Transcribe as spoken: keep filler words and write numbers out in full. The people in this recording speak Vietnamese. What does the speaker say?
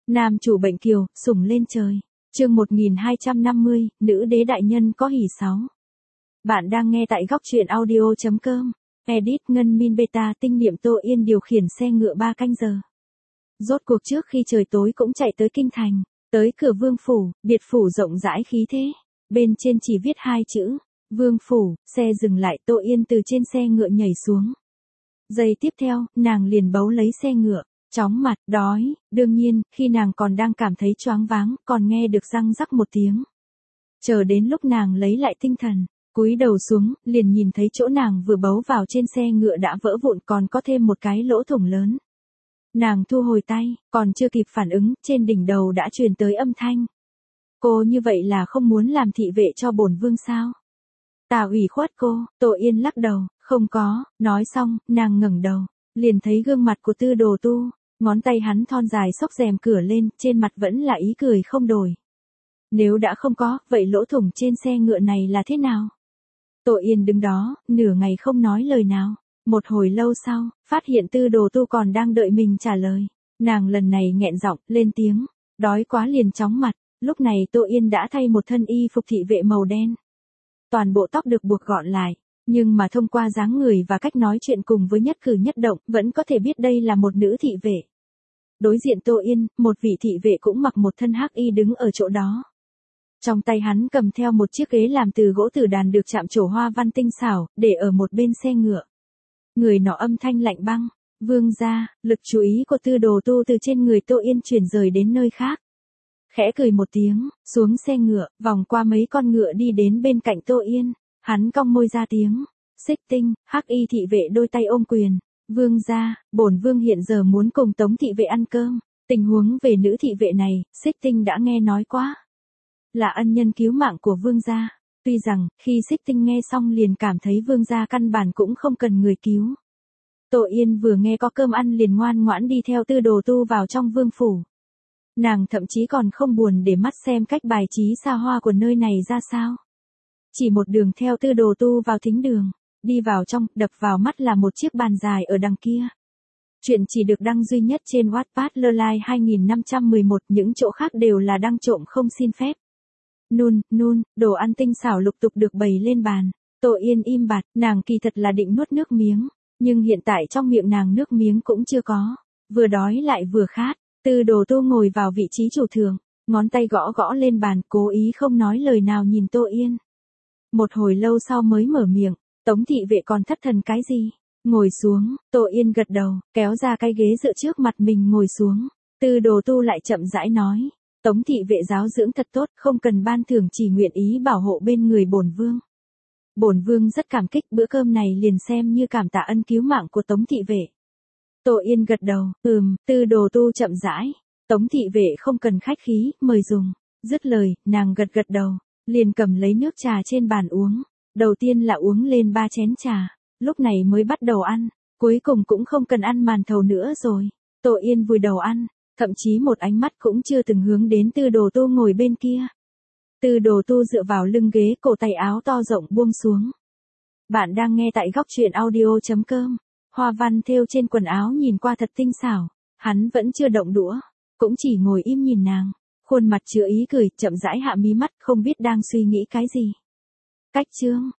Nam chủ bệnh kiều, sủng lên trời. Chương một nghìn hai trăm năm mươi, nữ đế đại nhân có hỉ sáu. Bạn đang nghe tại góc truyện audio chấm com. Edit Ngân Min Beta tinh niệm Tô Yên điều khiển xe ngựa ba canh giờ. Rốt cuộc trước khi trời tối cũng chạy tới kinh thành, tới cửa vương phủ, biệt phủ rộng rãi khí thế. Bên trên chỉ viết hai chữ, vương phủ, xe dừng lại, Tô Yên từ trên xe ngựa nhảy xuống. Giây tiếp theo, nàng liền bấu lấy xe ngựa. Chóng mặt, đói, đương nhiên, khi nàng còn đang cảm thấy choáng váng, còn nghe được răng rắc một tiếng. Chờ đến lúc nàng lấy lại tinh thần, cúi đầu xuống, liền nhìn thấy chỗ nàng vừa bấu vào trên xe ngựa đã vỡ vụn, còn có thêm một cái lỗ thủng lớn. Nàng thu hồi tay, còn chưa kịp phản ứng, trên đỉnh đầu đã truyền tới âm thanh. Cô như vậy là không muốn làm thị vệ cho bổn vương sao? Ta ủy khuất cô. Tô Yên lắc đầu, không có. Nói xong, nàng ngẩng đầu, liền thấy gương mặt của Tư Đồ Tu. Ngón tay hắn thon dài xốc rèm cửa lên, trên mặt vẫn là ý cười không đổi. Nếu đã không có, vậy lỗ thủng trên xe ngựa này là thế nào? Tô Yên đứng đó, nửa ngày không nói lời nào. Một hồi lâu sau, phát hiện Tư Đồ Tu còn đang đợi mình trả lời. Nàng lần này nghẹn giọng, lên tiếng. Đói quá liền chóng mặt. Lúc này Tô Yên đã thay một thân y phục thị vệ màu đen. Toàn bộ tóc được buộc gọn lại. Nhưng mà thông qua dáng người và cách nói chuyện cùng với nhất cử nhất động, vẫn có thể biết đây là một nữ thị vệ. Đối diện Tô Yên, một vị thị vệ cũng mặc một thân hắc y đứng ở chỗ đó. Trong tay hắn cầm theo một chiếc ghế làm từ gỗ tử đàn được chạm trổ hoa văn tinh xảo, để ở một bên xe ngựa. Người nọ âm thanh lạnh băng, vương gia, lực chú ý của Tư Đồ Tu từ trên người Tô Yên chuyển rời đến nơi khác. Khẽ cười một tiếng, xuống xe ngựa, vòng qua mấy con ngựa đi đến bên cạnh Tô Yên. Hắn cong môi ra tiếng, Xích Tinh, hắc y thị vệ đôi tay ôm quyền. Vương gia, bổn vương hiện giờ muốn cùng Tống thị vệ ăn cơm. Tình huống về nữ thị vệ này, Xích Tinh đã nghe nói quá. Là ân nhân cứu mạng của vương gia. Tuy rằng, khi Xích Tinh nghe xong liền cảm thấy vương gia căn bản cũng không cần người cứu. Tô Yên vừa nghe có cơm ăn liền ngoan ngoãn đi theo Tư Đồ Tu vào trong vương phủ. Nàng thậm chí còn không buồn để mắt xem cách bài trí xa hoa của nơi này ra sao. Chỉ một đường theo Tư Đồ Tu vào thính đường, đi vào trong, đập vào mắt là một chiếc bàn dài ở đằng kia. Chuyện chỉ được đăng duy nhất trên Wattpad Lolai hai nghìn năm trăm mười một, những chỗ khác đều là đăng trộm không xin phép. Nun, nun, đồ ăn tinh xảo lục tục được bày lên bàn. Tô Yên im bặt, nàng kỳ thật là định nuốt nước miếng, nhưng hiện tại trong miệng nàng nước miếng cũng chưa có, vừa đói lại vừa khát. Tư Đồ Tu ngồi vào vị trí chủ thường, ngón tay gõ gõ lên bàn, cố ý không nói lời nào nhìn Tô Yên. Một hồi lâu sau mới mở miệng, Tống thị vệ còn thất thần cái gì? Ngồi xuống. Tô Yên gật đầu, kéo ra cái ghế dựa trước mặt mình ngồi xuống. Tư Đồ Tu lại chậm rãi nói, Tống thị vệ giáo dưỡng thật tốt, không cần ban thưởng, chỉ nguyện ý bảo hộ bên người bổn vương. Bổn vương rất cảm kích, bữa cơm này liền xem như cảm tạ ân cứu mạng của Tống thị vệ. Tô Yên gật đầu, ừm. Tư Đồ Tu chậm rãi, Tống thị vệ không cần khách khí, mời dùng. Dứt lời, nàng gật gật đầu, liền cầm lấy nước trà trên bàn uống. Đầu tiên là uống lên ba chén trà, lúc này mới bắt đầu ăn, cuối cùng cũng không cần ăn màn thầu nữa rồi. Tô Yên vùi đầu ăn, thậm chí một ánh mắt cũng chưa từng hướng đến Tư Đồ Tu ngồi bên kia. Tư Đồ Tu dựa vào lưng ghế, cổ tay áo to rộng buông xuống. Bạn đang nghe tại góc truyện audio chấm com. Hoa văn thêu trên quần áo nhìn qua thật tinh xảo, hắn vẫn chưa động đũa, cũng chỉ ngồi im nhìn nàng, khuôn mặt chứa ý cười, chậm rãi hạ mí mắt, không biết đang suy nghĩ cái gì. Cách chương,